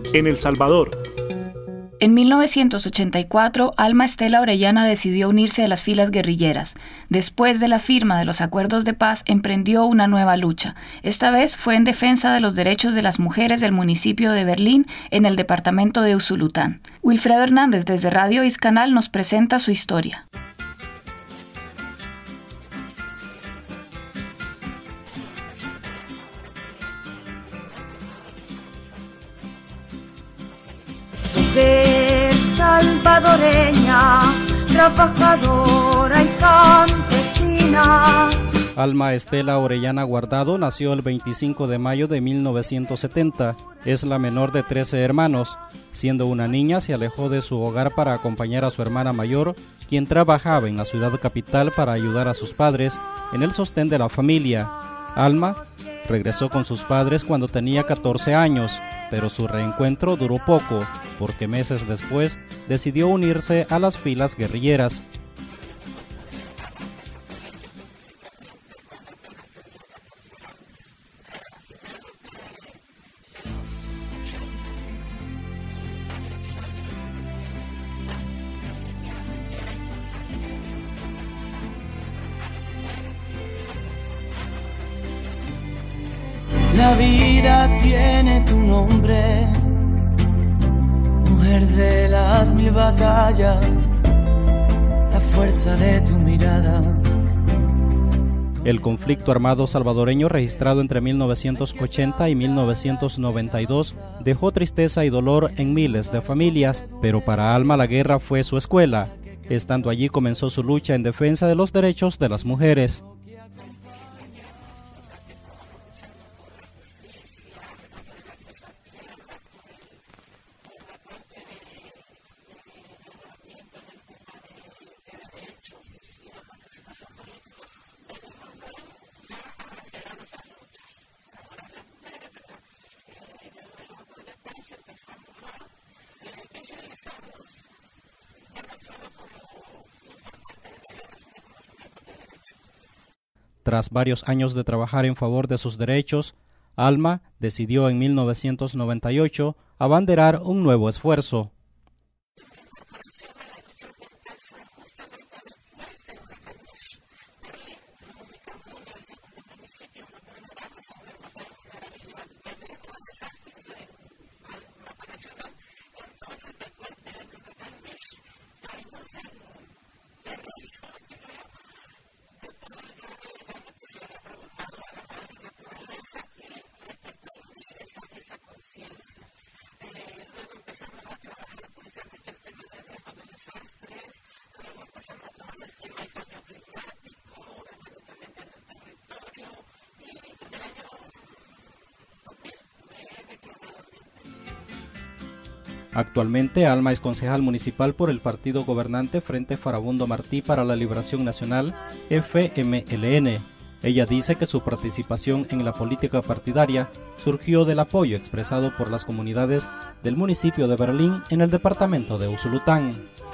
en El Salvador. En 1984, Alma Estela Orellana decidió unirse a las filas guerrilleras. Después de la firma de los acuerdos de paz, emprendió una nueva lucha. Esta vez fue en defensa de los derechos de las mujeres del municipio de Berlín, en el departamento de Usulután. Wilfredo Hernández, desde Radio Iscanal, nos presenta su historia. Mujer salvadoreña, trabajadora y campesina. Alma Estela Orellana Guardado nació el 25 de mayo de 1970. Es la menor de 13 hermanos. Siendo una niña, se alejó de su hogar para acompañar a su hermana mayor, quien trabajaba en la ciudad capital para ayudar a sus padres en el sostén de la familia. Alma regresó con sus padres cuando tenía 14 años, pero su reencuentro duró poco, porque meses después decidió unirse a las filas guerrilleras. La vida tiene tu nombre, mujer de las mil batallas, la fuerza de tu mirada. El conflicto armado salvadoreño registrado entre 1980 y 1992 dejó tristeza y dolor en miles de familias, pero para Alma la guerra fue su escuela. Estando allí comenzó su lucha en defensa de los derechos de las mujeres. Tras varios años de trabajar en favor de sus derechos, Alma decidió en 1998 abanderar un nuevo esfuerzo. Actualmente, Alma es concejal municipal por el partido gobernante Frente Farabundo Martí para la Liberación Nacional, FMLN. Ella dice que su participación en la política partidaria surgió del apoyo expresado por las comunidades del municipio de Berlín en el departamento de Usulután.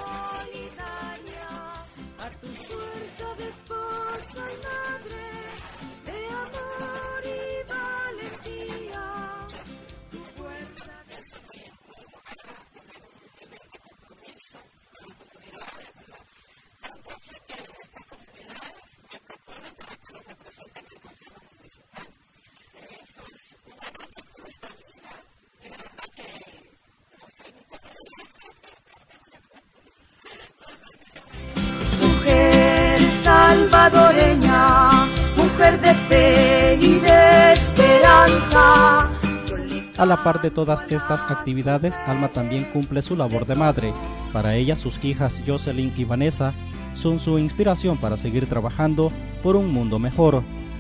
Salvadoreña, mujer de fe y de esperanza. A la par de todas estas actividades, Alma también cumple su labor de madre. Para ella, sus hijas Jocelyn y Vanessa son su inspiración para seguir trabajando por un mundo mejor.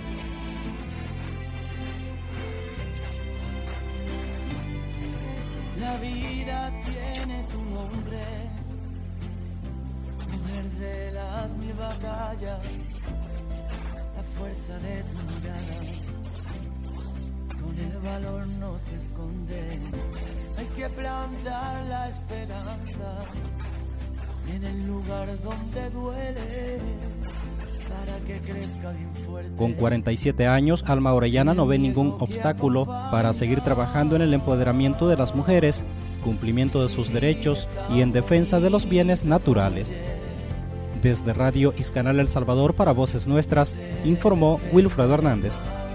La vida tiene tu nombre, mujer de las mil batallas, la fuerza de tu mirada, con el valor no se esconde. Hay que plantar la esperanza en el lugar donde duele, Con 47 años, Alma Orellana no ve ningún obstáculo para seguir trabajando en el empoderamiento de las mujeres, cumplimiento de sus derechos y en defensa de los bienes naturales. Desde Radio Iscanal El Salvador para Voces Nuestras, informó Wilfredo Hernández.